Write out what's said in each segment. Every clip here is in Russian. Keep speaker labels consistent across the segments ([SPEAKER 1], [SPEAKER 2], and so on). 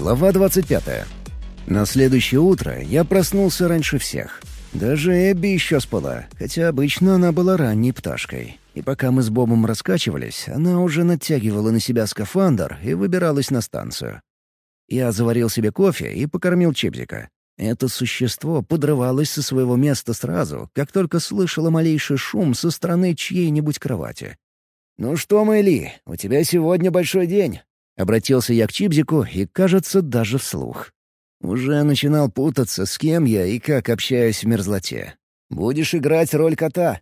[SPEAKER 1] Глава 25. На следующее утро я проснулся раньше всех. Даже Эбби еще спала, хотя обычно она была ранней пташкой. И пока мы с Бобом раскачивались, она уже натягивала на себя скафандр и выбиралась на станцию. Я заварил себе кофе и покормил Чипзика. Это существо подрывалось со своего места сразу, как только слышало малейший шум со стороны чьей-нибудь кровати. «Ну что, Мэйли, у тебя сегодня большой день», — обратился я к Чипзику и, кажется, даже вслух. Уже начинал путаться, с кем я и как общаюсь в мерзлоте. «Будешь играть роль кота».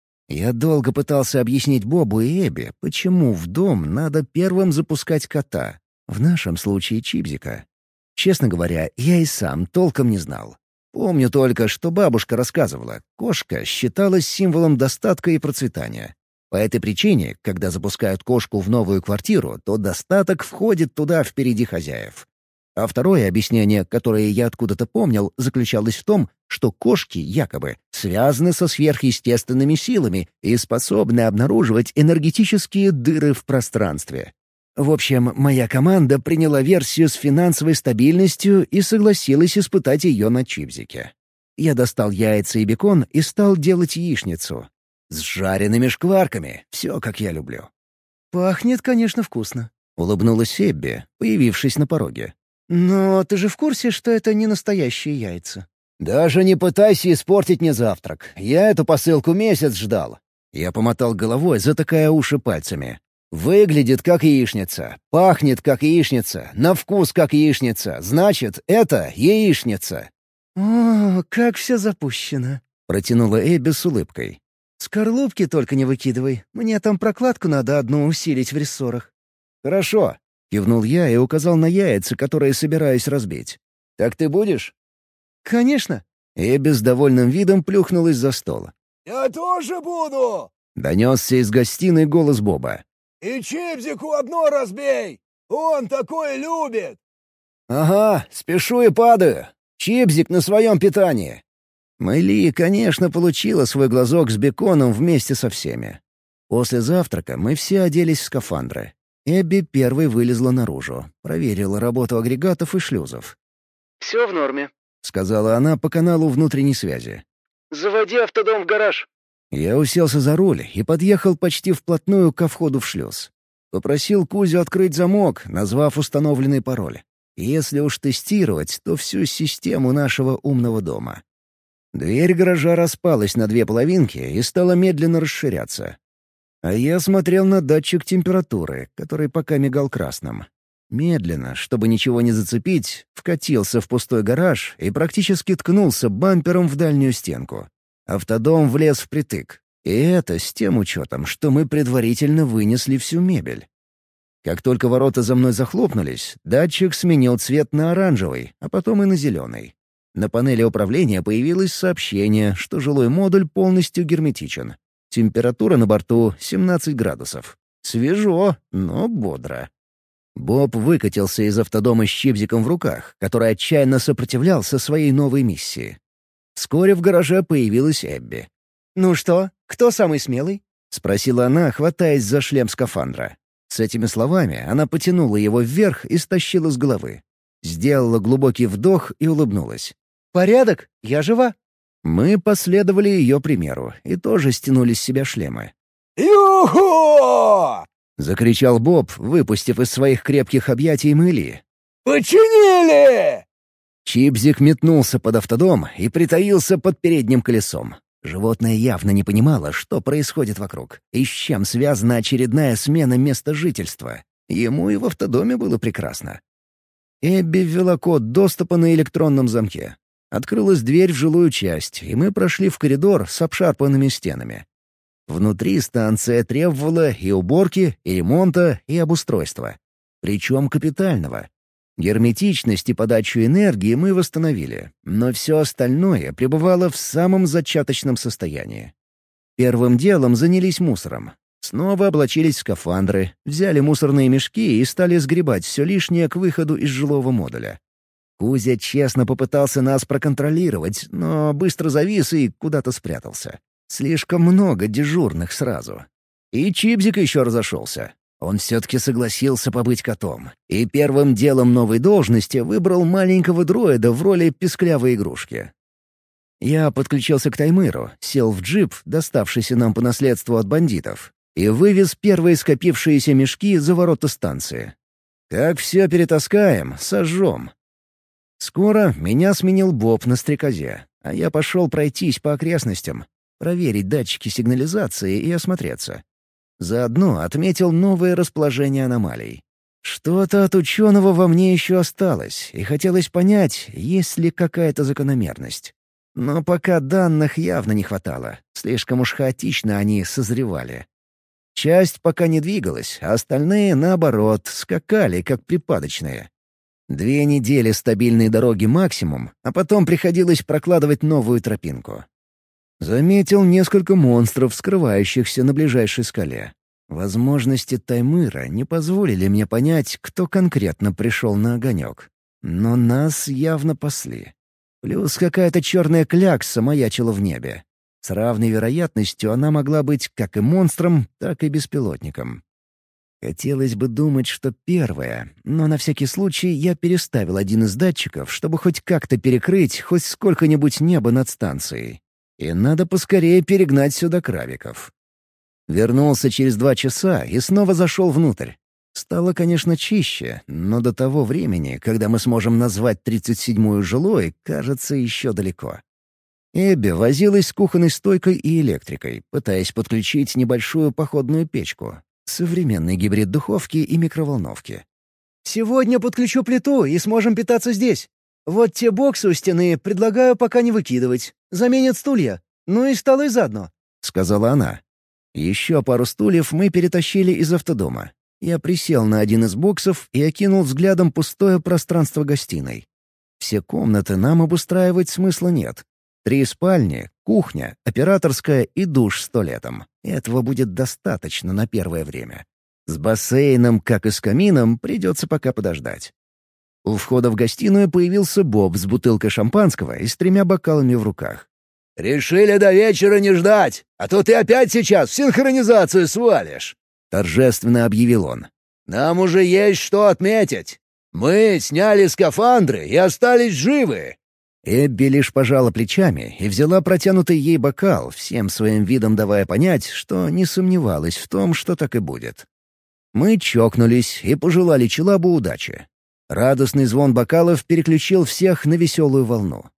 [SPEAKER 1] Я долго пытался объяснить Бобу и Эбби, почему в дом надо первым запускать кота, в нашем случае Чипзика. Честно говоря, я и сам толком не знал. Помню только, что бабушка рассказывала, кошка считалась символом достатка и процветания. По этой причине, когда запускают кошку в новую квартиру, то достаток входит туда впереди хозяев. А второе объяснение, которое я откуда-то помнил, заключалось в том, что кошки якобы связаны со сверхъестественными силами и способны обнаруживать энергетические дыры в пространстве. В общем, моя команда приняла версию с финансовой стабильностью и согласилась испытать ее на Чипзике. Я достал яйца и бекон и стал делать яичницу. С жареными шкварками, все как я люблю. «Пахнет, конечно, вкусно», — улыбнулась Эбби, появившись на пороге. «Но ты же в курсе, что это не настоящие яйца?» «Даже не пытайся испортить мне завтрак. Я эту посылку месяц ждал». Я помотал головой, затыкая уши пальцами. «Выглядит как яичница, пахнет как яичница, на вкус как яичница. Значит, это яичница». «О, как все запущено», — протянула Эбби с улыбкой. «Скорлупки только не выкидывай. Мне там прокладку надо одну усилить в рессорах». «Хорошо», — кивнул я и указал на яйца, которые собираюсь разбить. «Так ты будешь?» «Конечно». Эбби с довольным видом плюхнулась за стол.
[SPEAKER 2] «Я тоже буду!»
[SPEAKER 1] — донесся из гостиной голос Боба.
[SPEAKER 2] «И Чипзику одно разбей! Он такое любит!»
[SPEAKER 1] «Ага, спешу и падаю. Чипзик на своем питании». Мэйли, конечно, получила свой глазок с беконом вместе со всеми. После завтрака мы все оделись в скафандры. Эбби первой вылезла наружу, проверила работу агрегатов и шлюзов.
[SPEAKER 3] «Все в норме»,
[SPEAKER 1] — сказала она по каналу внутренней связи.
[SPEAKER 3] «Заводи автодом в гараж».
[SPEAKER 1] Я уселся за руль и подъехал почти вплотную ко входу в шлюз. Попросил Кузю открыть замок, назвав установленный пароль. Если уж тестировать, то всю систему нашего умного дома. Дверь гаража распалась на две половинки и стала медленно расширяться. А я смотрел на датчик температуры, который пока мигал красным. Медленно, чтобы ничего не зацепить, вкатился в пустой гараж и практически ткнулся бампером в дальнюю стенку. Автодом влез впритык. И это с тем учетом, что мы предварительно вынесли всю мебель. Как только ворота за мной захлопнулись, датчик сменил цвет на оранжевый, а потом и на зеленый. На панели управления появилось сообщение, что жилой модуль полностью герметичен. Температура на борту 17 градусов. Свежо, но бодро. Боб выкатился из автодома с Чипзиком в руках, который отчаянно сопротивлялся своей новой миссии. Вскоре в гараже появилась Эбби.
[SPEAKER 3] «Ну что, кто самый смелый?»
[SPEAKER 1] — спросила она, хватаясь за шлем скафандра. С этими словами она потянула его вверх и стащила с головы. Сделала глубокий вдох и улыбнулась.
[SPEAKER 3] «Порядок, я жива».
[SPEAKER 1] Мы последовали ее примеру и тоже стянули с себя шлемы.
[SPEAKER 2] «Ю-ху!»
[SPEAKER 1] — закричал Боб, выпустив из своих крепких объятий Мэйли.
[SPEAKER 2] «Починили!»
[SPEAKER 1] Чипзик метнулся под автодом и притаился под передним колесом. Животное явно не понимало, что происходит вокруг, и с чем связана очередная смена места жительства. Ему и в автодоме было прекрасно. Эбби ввела код доступа на электронном замке. Открылась дверь в жилую часть, и мы прошли в коридор с обшарпанными стенами. Внутри станция требовала и уборки, и ремонта, и обустройства. Причем капитального. Герметичность и подачу энергии мы восстановили, но все остальное пребывало в самом зачаточном состоянии. Первым делом занялись мусором. Снова облачились в скафандры, взяли мусорные мешки и стали сгребать все лишнее к выходу из жилого модуля. Кузя честно попытался нас проконтролировать, но быстро завис и куда-то спрятался. Слишком много дежурных сразу. И Чипзик еще разошелся. Он все-таки согласился побыть котом, и первым делом новой должности выбрал маленького дроида в роли писклявой игрушки. Я подключился к таймыру, сел в джип, доставшийся нам по наследству от бандитов, и вывез первые скопившиеся мешки за ворота станции. Как все перетаскаем, сожжем. Скоро меня сменил Боб на стрекозе, а я пошел пройтись по окрестностям, проверить датчики сигнализации и осмотреться. Заодно отметил новое расположение аномалий. Что-то от ученого во мне еще осталось, и хотелось понять, есть ли какая-то закономерность. Но пока данных явно не хватало, слишком уж хаотично они созревали. Часть пока не двигалась, а остальные, наоборот, скакали, как припадочные. 2 недели стабильной дороги максимум, а потом приходилось прокладывать новую тропинку. Заметил несколько монстров, скрывающихся на ближайшей скале. Возможности таймыра не позволили мне понять, кто конкретно пришел на огонек. Но нас явно пасли. Плюс какая-то черная клякса маячила в небе. С равной вероятностью она могла быть как и монстром, так и беспилотником. Хотелось бы думать, что первое, но на всякий случай я переставил один из датчиков, чтобы хоть как-то перекрыть хоть сколько-нибудь небо над станцией. И надо поскорее перегнать сюда крабиков. Вернулся через 2 часа и снова зашел внутрь. Стало, конечно, чище, но до того времени, когда мы сможем назвать 37-ю жилой, кажется, еще далеко. Эбби возилась с кухонной стойкой и электрикой, пытаясь подключить небольшую походную печку. Современный гибрид духовки и микроволновки.
[SPEAKER 3] «Сегодня подключу плиту и сможем питаться здесь. Вот те боксы у стены предлагаю пока не выкидывать. Заменят стулья. Ну и столы заодно»,
[SPEAKER 1] — сказала она. Еще пару стульев мы перетащили из автодома. Я присел на один из боксов и окинул взглядом пустое пространство гостиной. Все комнаты нам обустраивать смысла нет. 3 спальни, кухня, операторская и душ с туалетом. Этого будет достаточно на первое время. С бассейном, как и с камином, придется пока подождать. У входа в гостиную появился Боб с бутылкой шампанского и с 3 бокалами в руках.
[SPEAKER 2] «Решили до вечера не ждать, а то ты опять сейчас в синхронизацию свалишь!»
[SPEAKER 1] — торжественно объявил он.
[SPEAKER 2] «Нам уже есть что отметить. Мы сняли скафандры и остались живы!»
[SPEAKER 1] Эбби лишь пожала плечами и взяла протянутый ей бокал, всем своим видом давая понять, что не сомневалась в том, что так и будет. Мы чокнулись и пожелали Челабу удачи. Радостный звон бокалов переключил всех на веселую волну.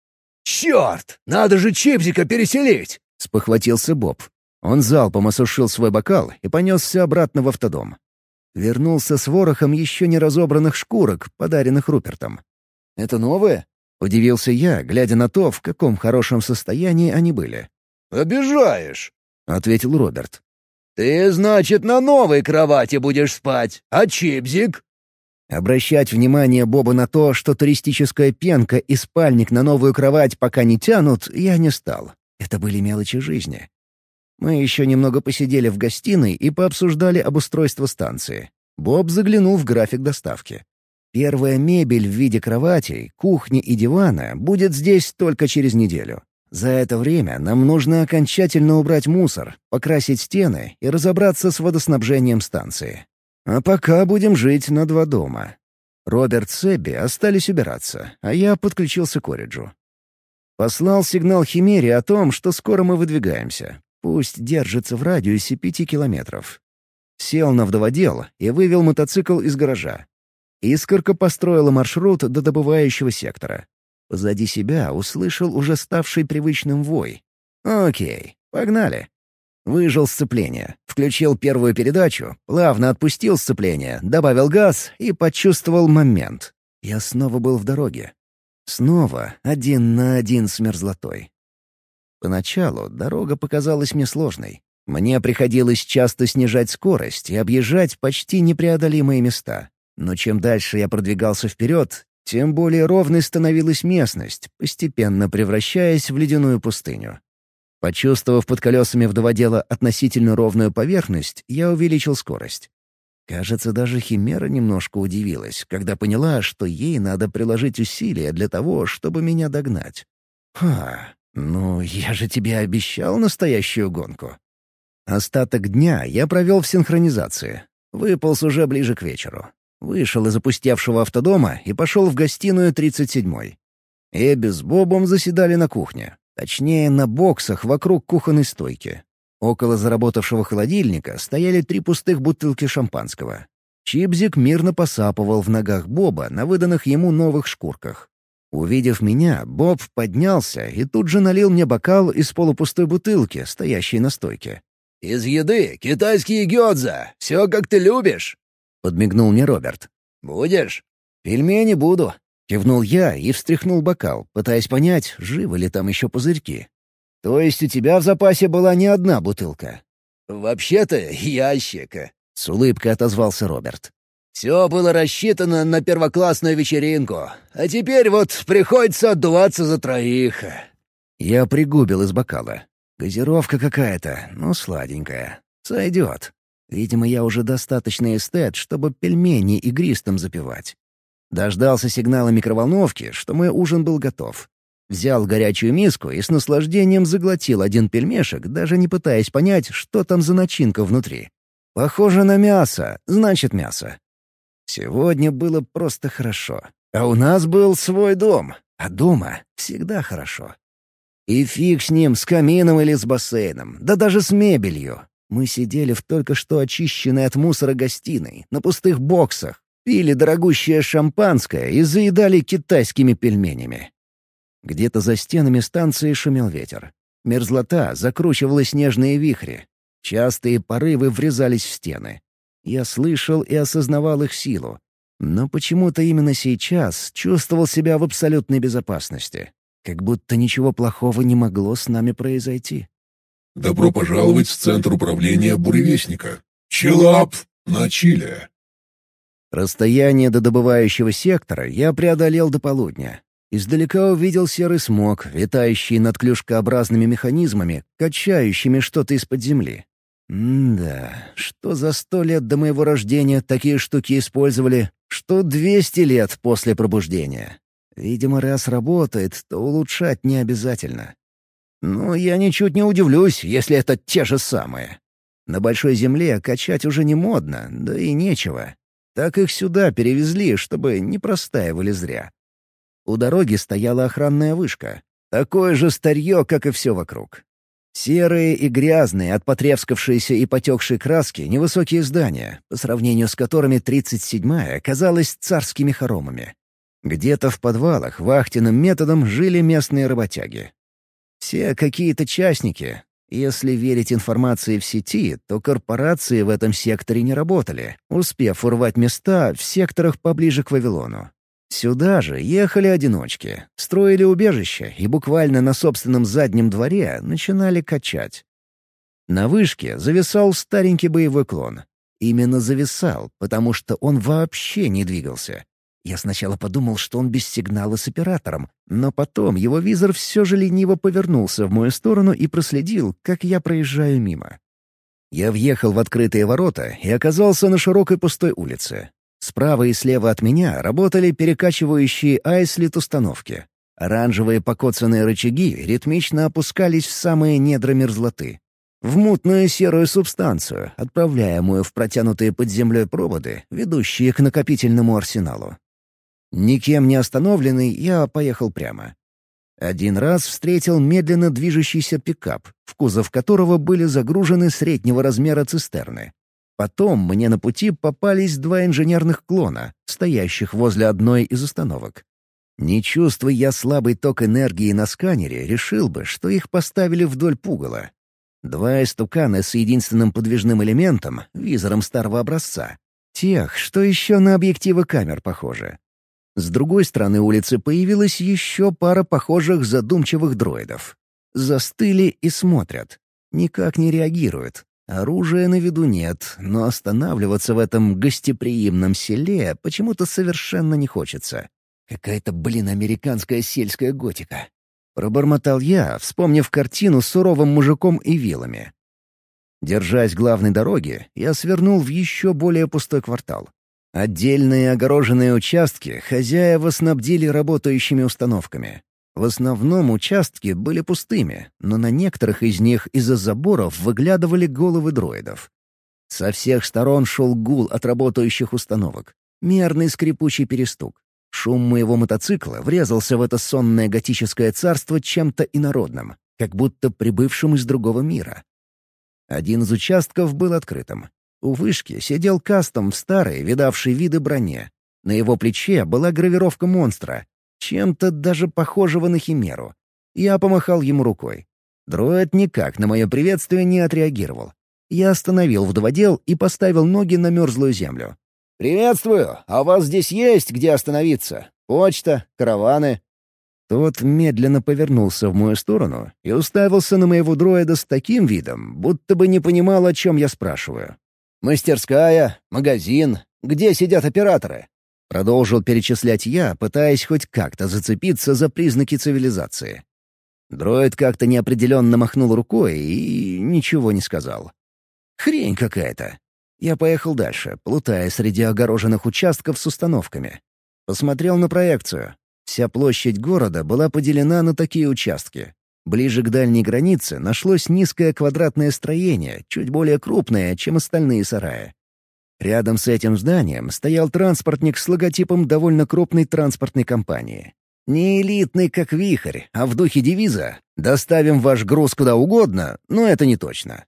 [SPEAKER 2] «Черт! Надо же Чипзика переселить!»
[SPEAKER 1] — спохватился Боб. Он залпом осушил свой бокал и понесся обратно в автодом. Вернулся с ворохом еще не разобранных шкурок, подаренных Рупертом. «Это новое?» — удивился я, глядя на то, в каком хорошем состоянии они были.
[SPEAKER 2] «Обижаешь!»
[SPEAKER 1] — ответил Роберт.
[SPEAKER 2] «Ты, значит, на новой кровати будешь спать, а Чипзик?»
[SPEAKER 1] Обращать внимание Боба на то, что туристическая пенка и спальник на новую кровать пока не тянут, я не стал. Это были мелочи жизни. Мы еще немного посидели в гостиной и пообсуждали обустройство станции. Боб заглянул в график доставки. Первая мебель в виде кроватей, кухни и дивана будет здесь только через неделю. За это время нам нужно окончательно убрать мусор, покрасить стены и разобраться с водоснабжением станции. А пока будем жить на 2 дома. Роберт с Эбби остались убираться, а я подключился к Ориджу. Послал сигнал Химере о том, что скоро мы выдвигаемся. Пусть держится в радиусе 5 километров. Сел на вдоводел и вывел мотоцикл из гаража. Искорка построила маршрут до добывающего сектора. Позади себя услышал уже ставший привычным вой. «Окей, погнали». Выжал сцепление, включил первую передачу, плавно отпустил сцепление, добавил газ и почувствовал момент. Я снова был в дороге. Снова 1 на 1 с мерзлотой. Поначалу дорога показалась мне сложной. Мне приходилось часто снижать скорость и объезжать почти непреодолимые места. Но чем дальше я продвигался вперед, тем более ровной становилась местность, постепенно превращаясь в ледяную пустыню. Почувствовав под колесами вдоводела относительно ровную поверхность, я увеличил скорость. Кажется, даже Химера немножко удивилась, когда поняла, что ей надо приложить усилия для того, чтобы меня догнать. Ну я же тебе обещал настоящую гонку. Остаток дня я провел в синхронизации. Выполз уже ближе к вечеру. Вышел из опустевшего автодома и пошел в гостиную 37-й. Эбби с Бобом заседали на кухне. Точнее, на боксах вокруг кухонной стойки. Около заработавшего холодильника стояли 3 пустых бутылки шампанского. Чипзик мирно посапывал в ногах Боба на выданных ему новых шкурках. Увидев меня, Боб поднялся и тут же налил мне бокал из полупустой бутылки, стоящей на стойке.
[SPEAKER 2] «Из еды китайские гёдза. Все, как ты любишь», — подмигнул мне Роберт. «Будешь?»
[SPEAKER 1] «Пельмени буду», — кивнул я и встряхнул бокал, пытаясь понять, живы ли там еще пузырьки. «То есть у тебя в запасе была не одна бутылка?»
[SPEAKER 2] «Вообще-то ящик», —
[SPEAKER 1] с улыбкой отозвался Роберт.
[SPEAKER 2] «Все было рассчитано на первоклассную вечеринку, а теперь вот приходится отдуваться за 3».
[SPEAKER 1] Я пригубил из бокала. Газировка какая-то, но сладенькая. Сойдет. Видимо, я уже достаточно эстет, чтобы пельмени игристым запивать. Дождался сигнала микроволновки, что мой ужин был готов. Взял горячую миску и с наслаждением заглотил один пельмешек, даже не пытаясь понять, что там за начинка внутри. Похоже на мясо, значит мясо. Сегодня было просто хорошо. А у нас был свой дом, а дома всегда хорошо. И фиг с ним, с камином или с бассейном, да даже с мебелью. Мы сидели в только что очищенной от мусора гостиной, на пустых боксах, пили дорогущее шампанское и заедали китайскими пельменями. Где-то за стенами станции шумел ветер. Мерзлота закручивала снежные вихри. Частые порывы врезались в стены. Я слышал и осознавал их силу. Но почему-то именно сейчас чувствовал себя в абсолютной безопасности. Как будто ничего плохого не могло с нами произойти.
[SPEAKER 4] Добро пожаловать в Центр управления Буревестника. Чилап на Чиле.
[SPEAKER 1] Расстояние до добывающего сектора я преодолел до полудня. Издалека увидел серый смог, витающий над клюшкообразными механизмами, качающими что-то из-под земли. Да, что за 100 лет до моего рождения такие штуки использовали, что 200 лет после пробуждения. Видимо, раз работает, то улучшать не обязательно. Но я ничуть не удивлюсь, если это те же самые. На Большой Земле качать уже не модно, да и нечего. Так их сюда перевезли, чтобы не простаивали зря. У дороги стояла охранная вышка. Такое же старье, как и все вокруг. Серые и грязные от потрескавшейся и потекшей краски невысокие здания, по сравнению с которыми 37-я казалась царскими хоромами. Где-то в подвалах вахтенным методом жили местные работяги. Все какие-то частники. Если верить информации в сети, то корпорации в этом секторе не работали, успев урвать места в секторах поближе к Вавилону. Сюда же ехали одиночки, строили убежище и буквально на собственном заднем дворе начинали качать. На вышке зависал старенький боевой клон. Именно зависал, потому что он вообще не двигался. Я сначала подумал, что он без сигнала с оператором, но потом его визор все же лениво повернулся в мою сторону и проследил, как я проезжаю мимо. Я въехал в открытые ворота и оказался на широкой пустой улице. Справа и слева от меня работали перекачивающие айслит-установки. Оранжевые покоцанные рычаги ритмично опускались в самые недра мерзлоты. В мутную серую субстанцию, отправляемую в протянутые под землей проводы, ведущие к накопительному арсеналу. Никем не остановленный, я поехал прямо. Один раз встретил медленно движущийся пикап, в кузов которого были загружены среднего размера цистерны. Потом мне на пути попались 2 инженерных клона, стоящих возле одной из установок. Не чувствуя я слабый ток энергии на сканере, решил бы, что их поставили вдоль пугала. 2 истукана с единственным подвижным элементом — визором старого образца. Тех, что еще на объективы камер похожи. С другой стороны улицы появилась еще пара похожих задумчивых дроидов. Застыли и смотрят. Никак не реагируют. Оружия на виду нет, но останавливаться в этом гостеприимном селе почему-то совершенно не хочется. Какая-то, американская сельская готика. Пробормотал я, вспомнив картину с суровым мужиком и вилами. Держась главной дороги, я свернул в еще более пустой квартал. Отдельные огороженные участки хозяева снабдили работающими установками. В основном участки были пустыми, но на некоторых из них из-за заборов выглядывали головы дроидов. Со всех сторон шел гул от работающих установок. Мерный скрипучий перестук. Шум моего мотоцикла врезался в это сонное готическое царство чем-то инородным, как будто прибывшим из другого мира. Один из участков был открытым. У вышки сидел кастом в старой, видавшей виды броне. На его плече была гравировка монстра, чем-то даже похожего на химеру. Я помахал ему рукой. Дроид никак на мое приветствие не отреагировал. Я остановил вдоводел и поставил ноги на мерзлую землю. «Приветствую! А у вас здесь есть где остановиться? Почта, караваны?» Тот медленно повернулся в мою сторону и уставился на моего дроида с таким видом, будто бы не понимал, о чем я спрашиваю. «Мастерская, магазин. Где сидят операторы?» Продолжил перечислять я, пытаясь хоть как-то зацепиться за признаки цивилизации. Дроид как-то неопределенно махнул рукой и ничего не сказал. Хрень какая-то. Я поехал дальше, плутая среди огороженных участков с установками. Посмотрел на проекцию. Вся площадь города была поделена на такие участки. Ближе к дальней границе нашлось низкое квадратное строение, чуть более крупное, чем остальные сараи. Рядом с этим зданием стоял транспортник с логотипом довольно крупной транспортной компании. Не элитный, как «Вихрь», а в духе девиза «Доставим ваш груз куда угодно», но это не точно.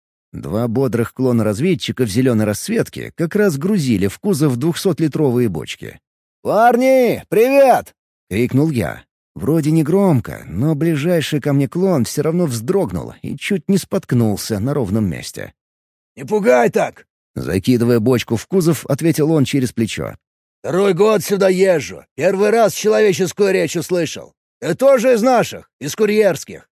[SPEAKER 1] Два бодрых клона-разведчика в зеленой расцветке как раз грузили в кузов 200-литровые бочки. «Парни, привет!» — крикнул я. Вроде не громко, но ближайший ко мне клон все равно вздрогнул и чуть не споткнулся на ровном месте.
[SPEAKER 2] «Не пугай так!»
[SPEAKER 1] Закидывая бочку в кузов, ответил он через плечо.
[SPEAKER 2] «Второй год сюда езжу. Первый раз человеческую речь услышал. Ты тоже из наших, из курьерских?»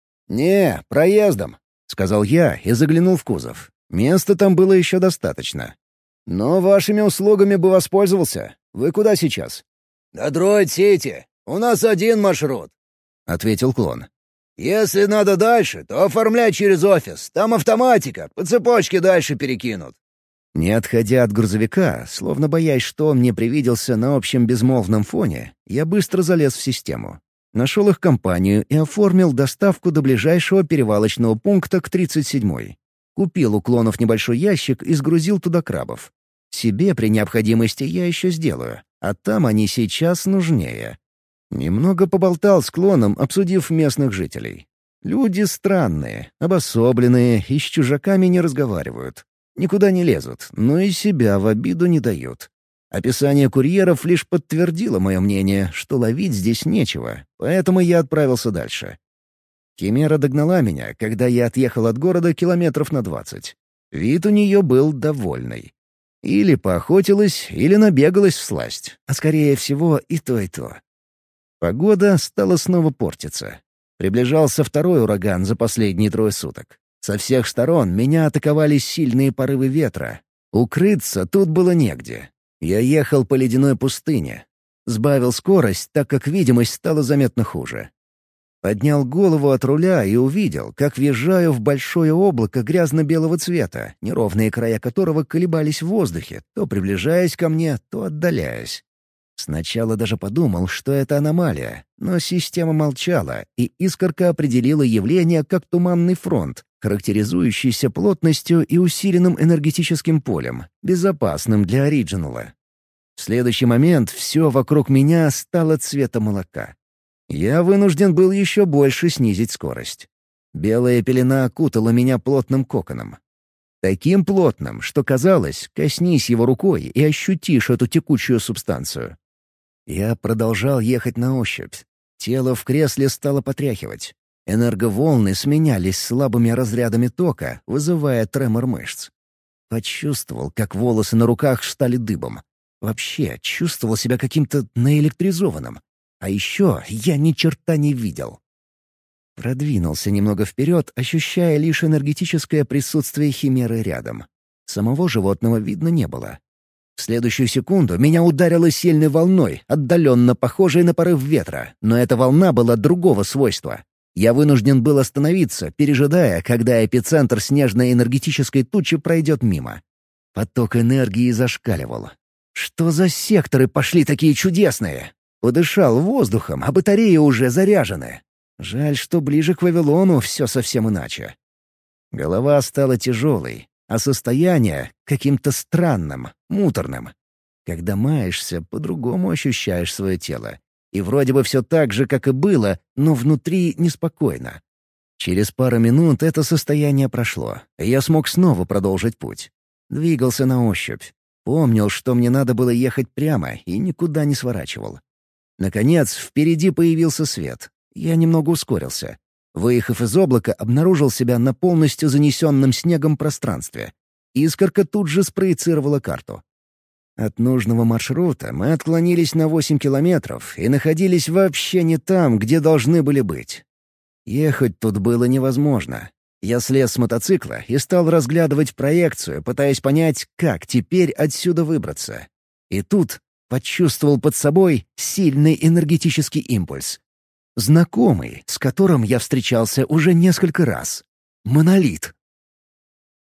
[SPEAKER 1] «Не, проездом», — сказал я и заглянул в кузов. Места там было еще достаточно. «Но вашими услугами бы воспользовался. Вы куда сейчас?»
[SPEAKER 2] «До Дроид-Сити. У нас один маршрут», — ответил клон. «Если надо дальше, то оформляй через офис. Там автоматика, по цепочке дальше перекинут».
[SPEAKER 1] Не отходя от грузовика, словно боясь, что он мне привиделся на общем безмолвном фоне, я быстро залез в систему. Нашел их компанию и оформил доставку до ближайшего перевалочного пункта к 37-й. Купил у клонов небольшой ящик и сгрузил туда крабов. Себе при необходимости я еще сделаю, а там они сейчас нужнее. Немного поболтал с клоном, обсудив местных жителей. Люди странные, обособленные и с чужаками не разговаривают. Никуда не лезут, но и себя в обиду не дают. Описание курьеров лишь подтвердило мое мнение, что ловить здесь нечего, поэтому я отправился дальше. Химера догнала меня, когда я отъехал от города километров на 20. Вид у нее был довольный. Или поохотилась, или набегалась всласть, а скорее всего и то, и то. Погода стала снова портиться. Приближался второй ураган за последние 3 суток. Со всех сторон меня атаковали сильные порывы ветра. Укрыться тут было негде. Я ехал по ледяной пустыне. Сбавил скорость, так как видимость стала заметно хуже. Поднял голову от руля и увидел, как въезжаю в большое облако грязно-белого цвета, неровные края которого колебались в воздухе, то приближаясь ко мне, то отдаляясь. Сначала даже подумал, что это аномалия, но система молчала, и искорка определила явление как туманный фронт, характеризующийся плотностью и усиленным энергетическим полем, безопасным для оригинала. В следующий момент все вокруг меня стало цвета молока. Я вынужден был еще больше снизить скорость. Белая пелена окутала меня плотным коконом. Таким плотным, что казалось, коснись его рукой и ощутишь эту текучую субстанцию. Я продолжал ехать на ощупь. Тело в кресле стало потряхивать. Энерговолны сменялись слабыми разрядами тока, вызывая тремор мышц. Почувствовал, как волосы на руках стали дыбом. Вообще, чувствовал себя каким-то наэлектризованным. А еще я ни черта не видел. Продвинулся немного вперед, ощущая лишь энергетическое присутствие химеры рядом. Самого животного видно не было. В следующую секунду меня ударило сильной волной, отдаленно похожей на порыв ветра, но эта волна была другого свойства. Я вынужден был остановиться, пережидая, когда эпицентр снежной энергетической тучи пройдет мимо. Поток энергии зашкаливал. Что за секторы пошли такие чудесные? Подышал воздухом, а батареи уже заряжены. Жаль, что ближе к Вавилону все совсем иначе. Голова стала тяжелой, а состояние — каким-то странным, муторным. Когда маешься, по-другому ощущаешь свое тело. И вроде бы все так же, как и было, но внутри неспокойно. Через пару минут это состояние прошло, и я смог снова продолжить путь. Двигался на ощупь. Помнил, что мне надо было ехать прямо, и никуда не сворачивал. Наконец, впереди появился свет. Я немного ускорился. Выехав из облака, обнаружил себя на полностью занесенном снегом пространстве. Искорка тут же спроецировала карту. От нужного маршрута мы отклонились на 8 километров и находились вообще не там, где должны были быть. Ехать тут было невозможно. Я слез с мотоцикла и стал разглядывать проекцию, пытаясь понять, как теперь отсюда выбраться. И тут почувствовал под собой сильный энергетический импульс. Знакомый, с которым я встречался уже несколько раз. Монолит.